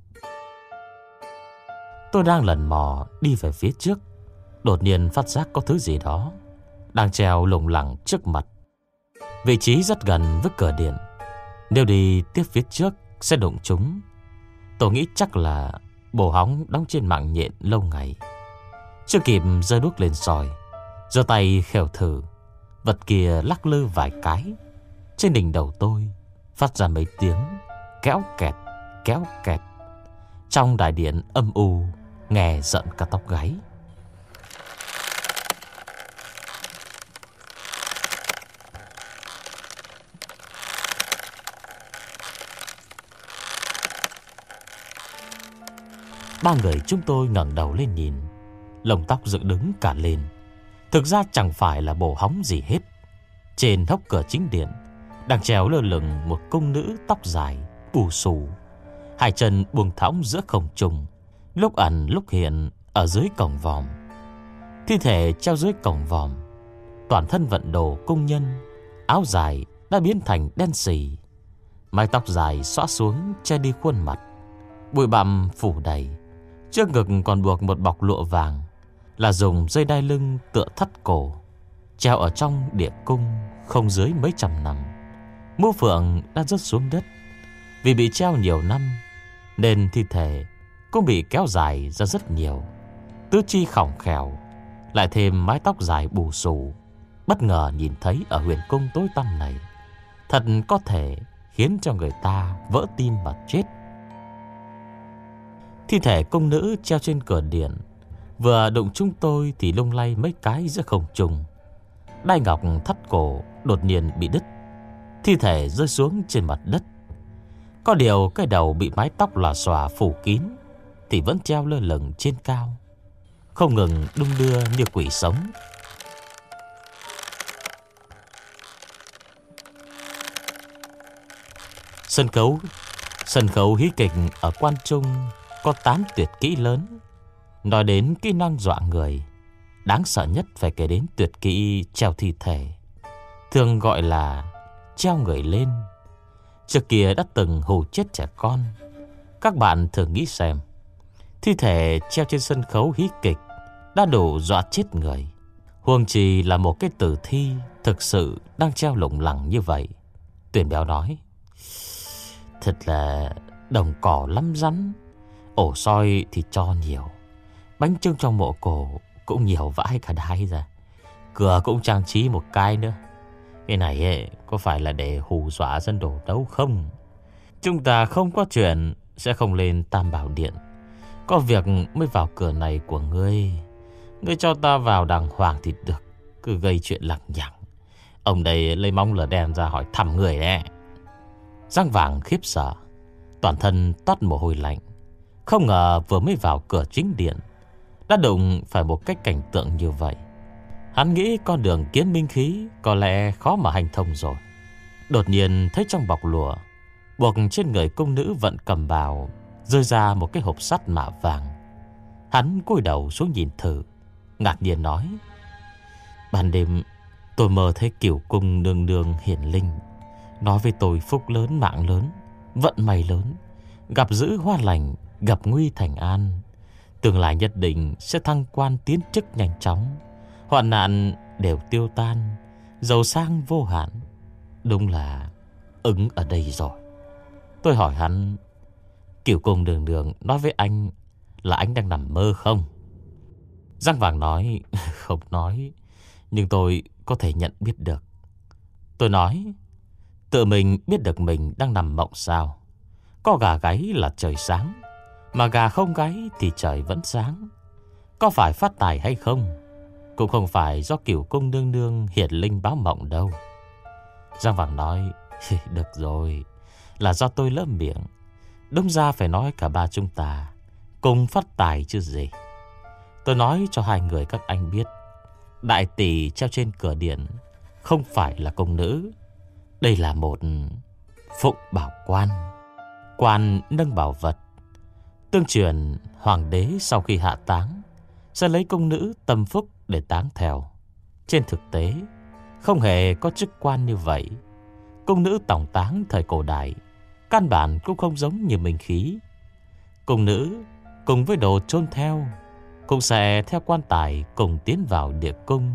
Tôi đang lần mò đi về phía trước, đột nhiên phát giác có thứ gì đó đang treo lủng lẳng trước mặt. Vị trí rất gần với cửa điện, nếu đi tiếp phía trước sẽ đụng chúng. Tôi nghĩ chắc là bồ hóng đóng trên mạng nhện lâu ngày. Chưa kịp giơ đuốc lên soi, giơ tay khều thử, vật kia lắc lư vài cái. Trên đỉnh đầu tôi phát ra mấy tiếng kéo kẹt, kéo kẹt. Trong đại điện âm u, nghe giận cả tóc gáy. Ba người chúng tôi ngẩng đầu lên nhìn, lông tóc dựng đứng cả lên. Thực ra chẳng phải là bồ hóng gì hết. Trên hốc cửa chính điện đang treo lơ lửng một cung nữ tóc dài, bù xù, hai chân buông thõng giữa không trung, lúc ẩn lúc hiện ở dưới cổng vòm. Thi thể treo dưới cổng vòm, toàn thân vận đồ cung nhân, áo dài đã biến thành đen sì, mái tóc dài xõa xuống che đi khuôn mặt, bụi bặm phủ đầy. Trước ngực còn buộc một bọc lụa vàng, là dùng dây đai lưng tựa thắt cổ, treo ở trong địa cung không dưới mấy trăm năm. Mũ phượng đã rớt xuống đất. Vì bị treo nhiều năm nên thi thể cũng bị kéo dài ra rất nhiều. Tứ chi khỏng khèo, lại thêm mái tóc dài bù xù, bất ngờ nhìn thấy ở huyền cung tối tăm này, thật có thể khiến cho người ta vỡ tim mà chết. Thi thể cung nữ treo trên cửa điện, vừa đụng chúng tôi thì lung lay mấy cái giữa không trung. Đai ngọc thắt cổ đột nhiên bị đứt, thi thể rơi xuống trên mặt đất. Có điều cái đầu bị mái tóc lòa xòa phủ kín thì vẫn treo lơ lửng trên cao, không ngừng đung đưa như quỷ sống. Sân khấu Sân khấu hí kịch ở Quan Trung có tám tuyệt kỹ lớn. Nói đến kỹ năng dọa người, đáng sợ nhất phải kể đến tuyệt kỹ treo thi thể, thường gọi là treo người lên. Trước kia đã từng hù chết trẻ con. Các bạn thường nghĩ xem, thi thể treo trên sân khấu hí kịch đã đủ dọa chết người, huống chi là một cái tử thi thực sự đang treo lủng lẳng như vậy. Tuyển Béo nói, thật là đồng cỏ lắm rắn, ổ soi thì cho nhiều, bánh chưng trong mộ cổ cũng nhiều vãi cả đái ra, cửa cũng trang trí một cái nữa. Cái này ấy, có phải là để hù dọa dân đổ đâu không? Chúng ta không có chuyện sẽ không lên Tam Bảo Điện, có việc mới vào cửa này của ngươi. Ngươi cho ta vào đàng hoàng thì được, cứ gây chuyện lằng nhằng. Ông đây lấy móng lửa đen ra hỏi thăm người đấy. Giang Vàng khiếp sợ, toàn thân toát mồ hôi lạnh. Không ngờ vừa mới vào cửa chính điện đã đụng phải một cái cảnh tượng như vậy. Hắn nghĩ con đường kiếm minh khí có lẽ khó mà hành thông rồi. Đột nhiên thấy trong bọc lụa buộc trên người cung nữ vận cầm bào rơi ra một cái hộp sắt mạ vàng. Hắn cúi đầu xuống nhìn thử, ngạc nhiên nói, ban đêm tôi mơ thấy Cửu Cung nương nương hiển linh, nói với tôi phúc lớn mạng lớn, vận may lớn, gặp dữ hoa lành, gặp nguy thành an, tương lai nhất định sẽ thăng quan tiến chức nhanh chóng, hoạn nạn đều tiêu tan, giàu sang vô hạn. Đúng là ứng ở đây rồi. Tôi hỏi hắn, Cửu Cung đường đường nói với anh là anh đang nằm mơ không? Giang Vàng nói, không nói, nhưng tôi có thể nhận biết được. Tôi nói, tự mình biết được mình đang nằm mộng sao? Có gà gáy là trời sáng, mà gà không gáy thì trời vẫn sáng. Có phải phát tài hay không, cũng không phải do Cửu Cung nương nương hiển linh báo mộng đâu. Giang Vàng nói, được rồi, là do tôi lỡ miệng. Đúng ra phải nói cả ba chúng ta cùng phát tài chứ gì. Tôi nói cho hai người các anh biết, đại tỷ treo trên cửa điện không phải là cung nữ. Đây là một phụng bảo quan, quan nâng bảo vật. Tương truyền hoàng đế sau khi hạ táng sẽ lấy cung nữ tâm phúc để táng theo. Trên thực tế không hề có chức quan như vậy. Cung nữ tòng táng thời cổ đại căn bản cũng không giống như minh khí. Cung nữ cùng với đồ chôn theo cũng sẽ theo quan tài cùng tiến vào địa cung.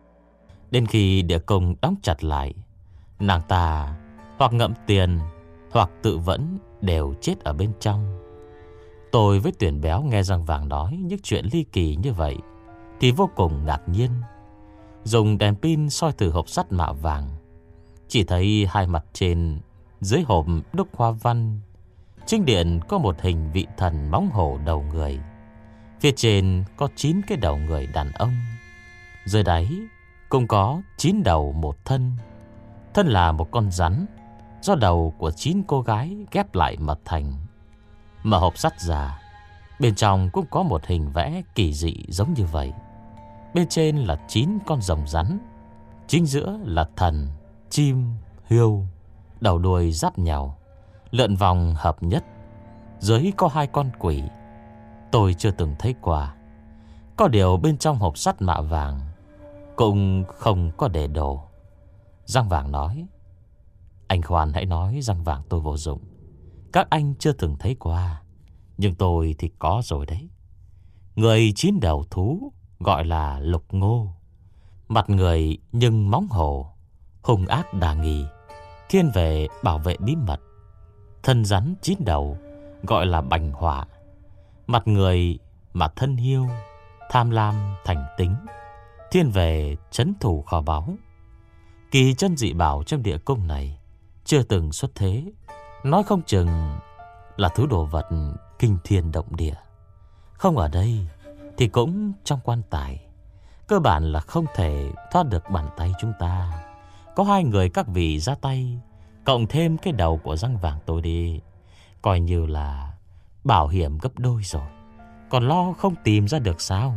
Đến khi địa cung đóng chặt lại, nàng ta hoặc ngậm tiền hoặc tự vẫn đều chết ở bên trong. Tôi với Tuyển Béo nghe Giang Vàng nói những chuyện ly kỳ như vậy thì vô cùng ngạc nhiên. Dùng đèn pin soi từ hộp sắt mạ vàng, chỉ thấy hai mặt trên dưới hộp đúc hoa văn. Chính điện có một hình vị thần móng hổ đầu người, phía trên có chín cái đầu người đàn ông, dưới đáy cũng có chín đầu một thân. Thân là một con rắn do đầu của chín cô gái ghép lại mà thành. Mở hộp sắt ra, bên trong cũng có một hình vẽ kỳ dị giống như vậy. Bên trên là chín con rồng rắn, chính giữa là thần, chim, hươu, đầu đuôi giáp nhau, lượn vòng hợp nhất. Dưới có hai con quỷ, tôi chưa từng thấy qua. Có điều bên trong hộp sắt mạ vàng cũng không có để đồ. Răng vàng nói: Anh khoan hãy nói răng vàng tôi vô dụng. Các anh chưa từng thấy qua, nhưng tôi thì có rồi đấy. Người chín đầu thú gọi là lục ngô. Mặt người nhưng móng hổ, hung ác đa nghi, thiên về bảo vệ bí mật. Thân rắn chín đầu gọi là bành hỏa. Mặt người mà thân hiêu, tham lam thành tính, thiên về trấn thủ kho báu. Kỳ chân dị bảo trong địa cung này chưa từng xuất thế, nói không chừng là thứ đồ vật kinh thiên động địa. Không ở đây thì cũng trong quan tài. Cơ bản là không thể thoát được bàn tay chúng ta. Có hai người các vị ra tay, cộng thêm cái đầu của răng vàng tôi đi, coi như là bảo hiểm gấp đôi rồi. Còn lo không tìm ra được sao?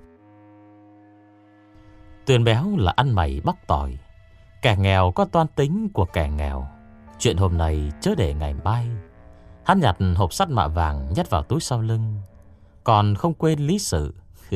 Tuyền béo là ăn mày bóc tỏi. Kẻ nghèo có toan tính của kẻ nghèo. Chuyện hôm nay chớ để ngày mai. Hắn nhặt hộp sắt mạ vàng nhét vào túi sau lưng, còn không quên lý sự.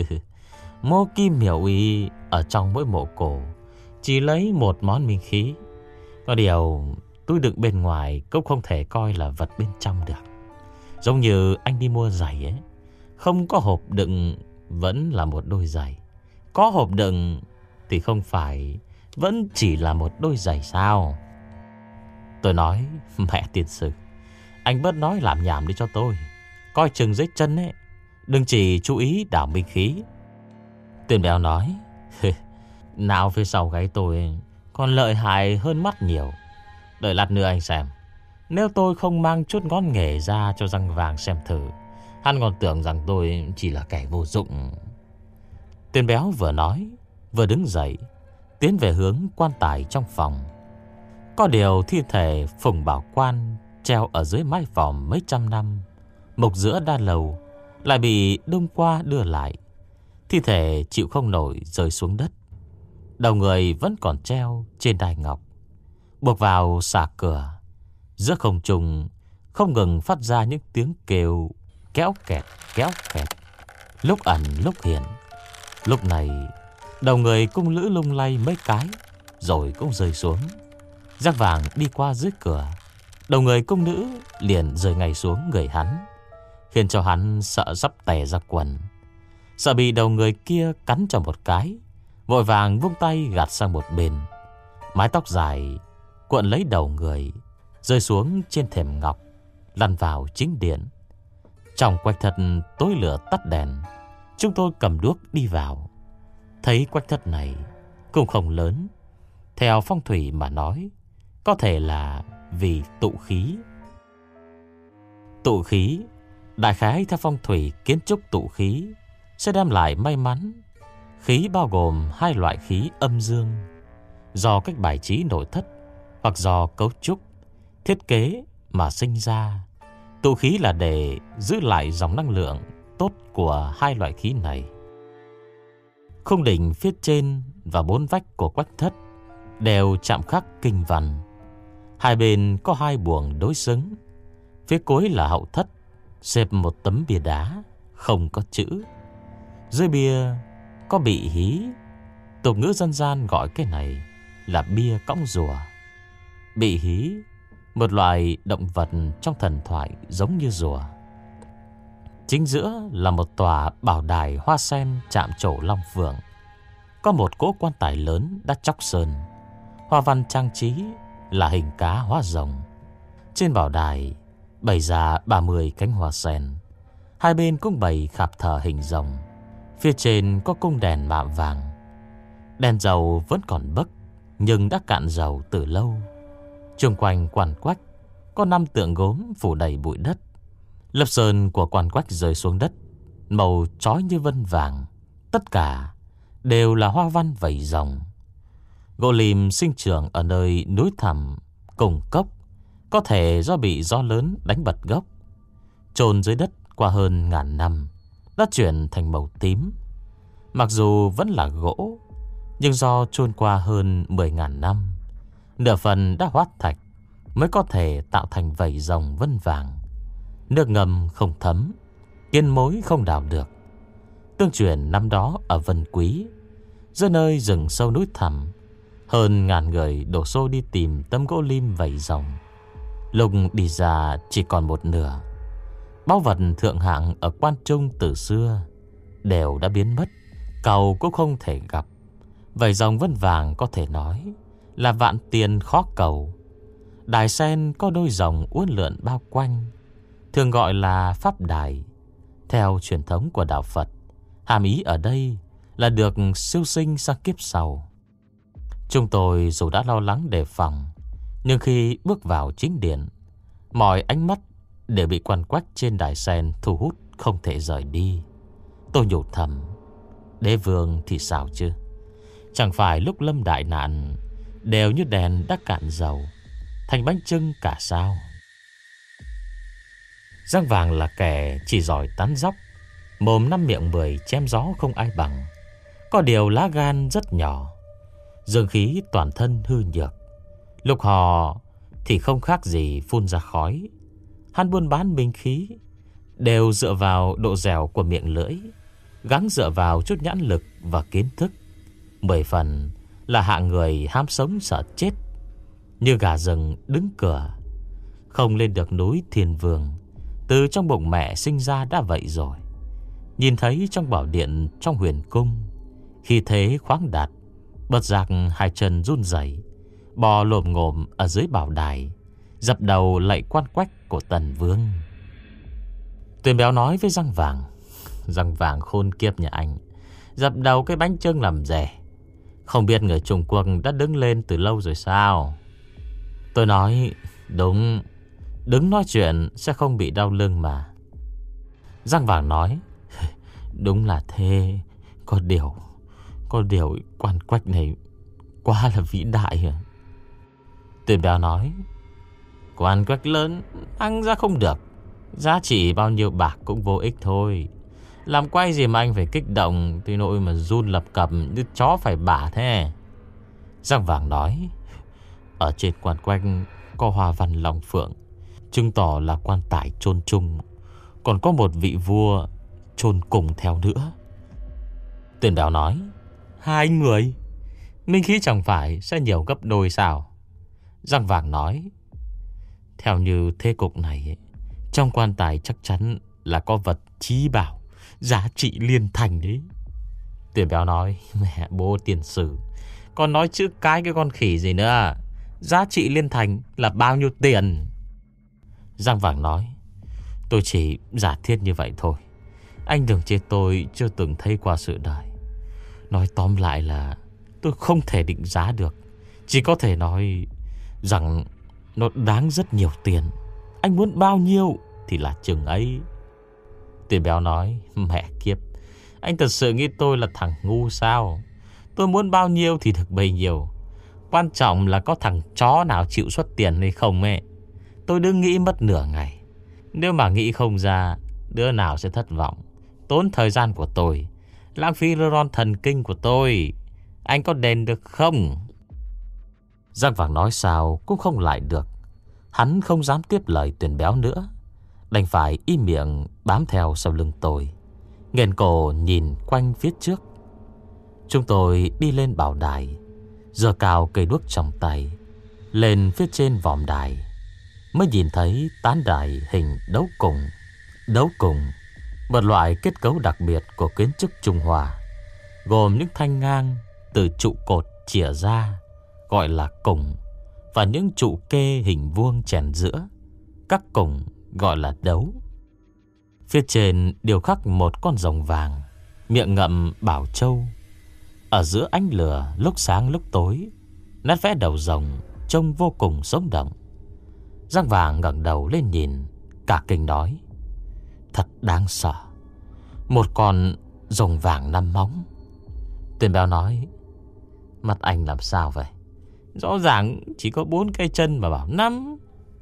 Mô kim miểu uy ở trong mỗi mộ cổ chỉ lấy một món minh khí. Có điều túi đựng bên ngoài cũng không thể coi là vật bên trong được. Giống như anh đi mua giày ấy, không có hộp đựng vẫn là một đôi giày, có hộp đựng thì không phải vẫn chỉ là một đôi giày sao? Tôi nói: Mẹ tiền sử, anh bớt nói làm nhảm đi cho tôi. Coi chừng dưới chân ấy, đừng chỉ chú ý đảo minh khí. Tuyền béo nói: Nào phía sau gáy tôi còn lợi hại hơn mắt nhiều. Đợi lát nữa anh xem, nếu tôi không mang chút ngón nghề ra cho răng vàng xem thử, hắn còn tưởng rằng tôi chỉ là kẻ vô dụng. Tuyền béo vừa nói vừa đứng dậy, tiến về hướng quan tài trong phòng. Có điều thi thể Phùng Bảo Quan treo ở dưới mái vòm mấy trăm năm, mục giữa đa lầu, lại bị đông qua đưa lại. Thi thể chịu không nổi rơi xuống đất. Đầu người vẫn còn treo trên đài ngọc, buộc vào xà cửa. Giữa không trung không ngừng phát ra những tiếng kêu kéo kẹt kéo kẹt, lúc ẩn lúc hiện. Lúc này đầu người cung lữ lung lay mấy cái rồi cũng rơi xuống. Răng vàng đi qua dưới cửa, đầu người cung nữ liền rơi ngay xuống người hắn, khiến cho hắn sợ sắp tè ra quần. Sợ bị đầu người kia cắn cho một cái, vội vàng vung tay gạt sang một bên. Mái tóc dài cuộn lấy đầu người, rơi xuống trên thềm ngọc, lăn vào chính điện. Trong quách thất tối lửa tắt đèn, chúng tôi cầm đuốc đi vào. Thấy quách thất này cũng không lớn, theo phong thủy mà nói, có thể là vì tụ khí. Tụ khí, đại khái theo phong thủy kiến trúc, tụ khí sẽ đem lại may mắn. Khí bao gồm hai loại khí âm dương, do cách bài trí nội thất hoặc do cấu trúc, thiết kế mà sinh ra. Tụ khí là để giữ lại dòng năng lượng tốt của hai loại khí này. Khung đỉnh phía trên và bốn vách của quách thất đều chạm khắc kinh văn. Hai bên có hai buồng đối xứng. Phía cuối là hậu thất, xếp một tấm bia đá không có chữ. Dưới bia có bị hí. Tục ngữ dân gian gọi cái này là bia cõng rùa. Bị hí, một loại động vật trong thần thoại giống như rùa. Chính giữa là một tòa bảo đài hoa sen chạm trổ long phượng. Có một cỗ quan tài lớn đã chóc sơn, hoa văn trang trí là hình cá hóa rồng. Trên bảo đài bày ra ba mươi cánh hoa sen, hai bên cũng bày khạp thờ hình rồng. Phía trên có cung đèn mạ vàng. Đèn dầu vẫn còn bấc, nhưng đã cạn dầu từ lâu. Xung quanh quan quách có năm tượng gốm phủ đầy bụi đất. Lớp sơn của quan quách rơi xuống đất, màu chói như vân vàng. Tất cả đều là hoa văn vảy rồng. Gỗ lim sinh trưởng ở nơi núi thẳm cùng cốc, có thể do bị gió lớn đánh bật gốc. Chôn dưới đất qua hơn ngàn năm đã chuyển thành màu tím. Mặc dù vẫn là gỗ, nhưng do chôn qua hơn mười ngàn năm, nửa phần đã hóa thạch mới có thể tạo thành vảy rồng vân vàng. Nước ngầm không thấm, yên mối không đào được. Tương truyền năm đó ở Vân Quý, giữa nơi rừng sâu núi thẳm, hơn ngàn người đổ xô đi tìm tấm gỗ lim vảy rồng. Lúc đi ra chỉ còn một nửa. Báu vật thượng hạng ở Quan Trung từ xưa đều đã biến mất, cầu cũng không thể gặp. Vảy rồng vân vàng có thể nói là vạn tiền khó cầu. Đài sen có đôi rồng uốn lượn bao quanh, thường gọi là pháp đài. Theo truyền thống của đạo Phật, hàm ý ở đây là được siêu sinh sang kiếp sau. Chúng tôi dù đã lo lắng đề phòng, nhưng khi bước vào chính điện, mọi ánh mắt đều bị quằn quách trên đài sen thu hút không thể rời đi. Tôi nhủ thầm, đế vương thì sao chứ? Chẳng phải lúc lâm đại nạn đều như đèn đã cạn dầu, thành bánh chưng cả sao? Giang Vàng là kẻ chỉ giỏi tán dóc, mồm năm miệng mười, chém gió không ai bằng. Có điều lá gan rất nhỏ, dương khí toàn thân hư nhược. Lúc hò thì không khác gì phun ra khói. Hắn buôn bán binh khí đều dựa vào độ dẻo của miệng lưỡi, gắng dựa vào chút nhãn lực và kiến thức. Mười phần là hạng người hám sống sợ chết, như gà rừng đứng cửa, không lên được núi Thiên Vương. Từ trong bụng mẹ sinh ra đã vậy rồi. Nhìn thấy trong bảo điện trong huyền cung, khi thế khoáng đạt, bật giác hai chân run rẩy, bò lồm ngồm ở dưới bảo đài, dập đầu lạy quan quách của Tần Vương. Tuyền Béo nói với Răng Vàng, Răng Vàng khôn kiếp nhà anh, dập đầu cái bánh chưng làm rẻ, không biết người Trung Quốc đã đứng lên từ lâu rồi sao? Tôi nói, đúng, đứng nói chuyện sẽ không bị đau lưng mà. Răng Vàng nói, đúng là thế. Có điều Có điều quan quách này quá là vĩ đại. Tuyền Béo nói, quan quách lớn ăn ra không được, giá trị bao nhiêu bạc cũng vô ích thôi. Làm quay gì mà anh phải kích động tới nỗi mà run lập cập như chó phải bả thế? Răng Vàng nói, ở trên quan quách có hoa văn long phượng, chứng tỏ là quan tài chôn chung, còn có một vị vua chôn cùng theo nữa. Tuyền Béo nói, hai người minh khí chẳng phải sẽ nhiều gấp đôi sao? Răng Vàng nói, theo như thế cục này, trong quan tài chắc chắn là có vật chí bảo, giá trị liên thành đấy. Tuyền Béo nói, mẹ bố tiền sử, còn nói chữ cái cái con khỉ gì nữa? Giá trị liên thành là bao nhiêu tiền? Răng Vàng nói, tôi chỉ giả thiết như vậy thôi, anh đừng chê tôi chưa từng thấy qua sự đời. Nói tóm lại là tôi không thể định giá được, chỉ có thể nói rằng nó đáng rất nhiều tiền. Anh muốn bao nhiêu thì là chừng ấy. Tuyền Béo nói, mẹ kiếp, anh thật sự nghĩ tôi là thằng ngu sao? Tôi muốn bao nhiêu thì được bấy nhiêu, quan trọng là có thằng chó nào chịu xuất tiền hay không ấy. Tôi đừng nghĩ mất nửa ngày. Nếu mà nghĩ không ra, đứa nào sẽ thất vọng, tốn thời gian của tôi, lãng phí neuron thần kinh của tôi. Anh có đền được không? Răng Vàng nói sao cũng không lại được. Hắn không dám tiếp lời Tuyền Béo nữa, đành phải im miệng bám theo sau lưng tôi, nghển cổ nhìn quanh phía trước. Chúng tôi đi lên bảo đài, giơ cao cây đuốc trong tay lên phía trên vòm đài, mới nhìn thấy tán đài hình đấu cùng. Đấu cùng, một loại kết cấu đặc biệt của kiến trúc Trung Hoa, gồm những thanh ngang từ trụ cột chìa ra gọi là cùng, và những trụ kê hình vuông chèn giữa, các cùng gọi là đấu. Phía trên điêu khắc một con rồng vàng, miệng ngậm bảo châu. Ở giữa ánh lửa lúc sáng lúc tối, nét vẽ đầu rồng trông vô cùng sống động. Răng Vàng ngẩng đầu lên nhìn, cả kinh nói, thật đáng sợ, một con rồng vàng năm móng. Tuyền Béo nói, mặt anh làm sao vậy? Rõ ràng chỉ có bốn cái chân mà bảo năm.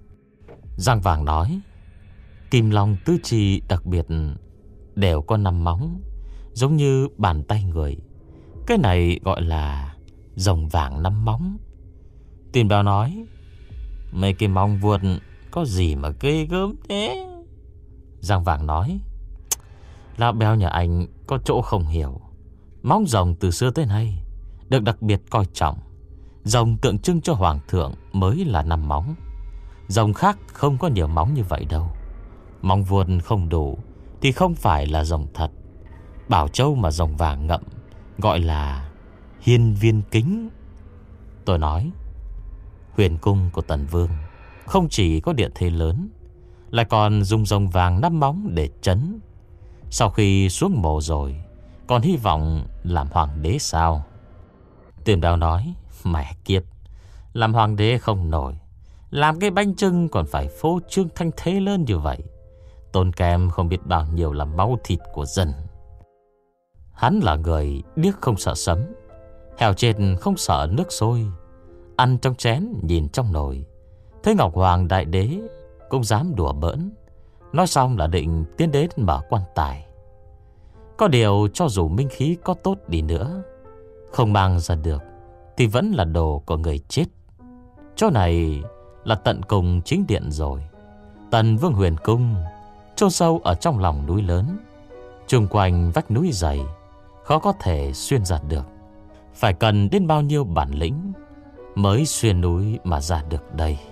Răng Vàng nói, kim long tứ chi đặc biệt đều có năm móng, giống như bàn tay người. Cái này gọi là rồng vàng năm móng. Tuyền Béo nói, mấy cái móng vuột có gì mà ghê gớm thế? Răng Vàng nói, Lão béo nhà anh có chỗ không hiểu. Móng rồng từ xưa tới nay được đặc biệt coi trọng. Rồng tượng trưng cho hoàng thượng mới là năm móng. Rồng khác không có nhiều móng như vậy đâu. Móng vuông không đủ thì không phải là rồng thật. Bảo châu mà rồng vàng ngậm gọi là hiên viên kính. Tôi nói, huyền cung của Tần Vương không chỉ có địa thế lớn, lại còn dùng rồng vàng năm móng để trấn. Sau khi xuống mồ rồi còn hy vọng làm hoàng đế sao? Tiền Đao nói, mẹ kiếp, làm hoàng đế không nổi, làm cái bánh trưng còn phải phô trương thanh thế lớn như vậy, tốn kém không biết bao nhiêu là máu thịt của dân. Hắn là người điếc không sợ sấm, heo chết không sợ nước sôi, ăn trong chén nhìn trong nồi. Thế Ngọc Hoàng đại đế cũng dám đùa bỡn. Nói xong là định tiến đến mở quan tài. Có điều cho dù minh khí có tốt đi nữa, không mang ra được thì vẫn là đồ của người chết. Chỗ này là tận cùng chính điện rồi. Tần Vương huyền cung chôn sâu ở trong lòng núi lớn, chung quanh vách núi dày, khó có thể xuyên ra được. Phải cần đến bao nhiêu bản lĩnh mới xuyên núi mà ra được đây.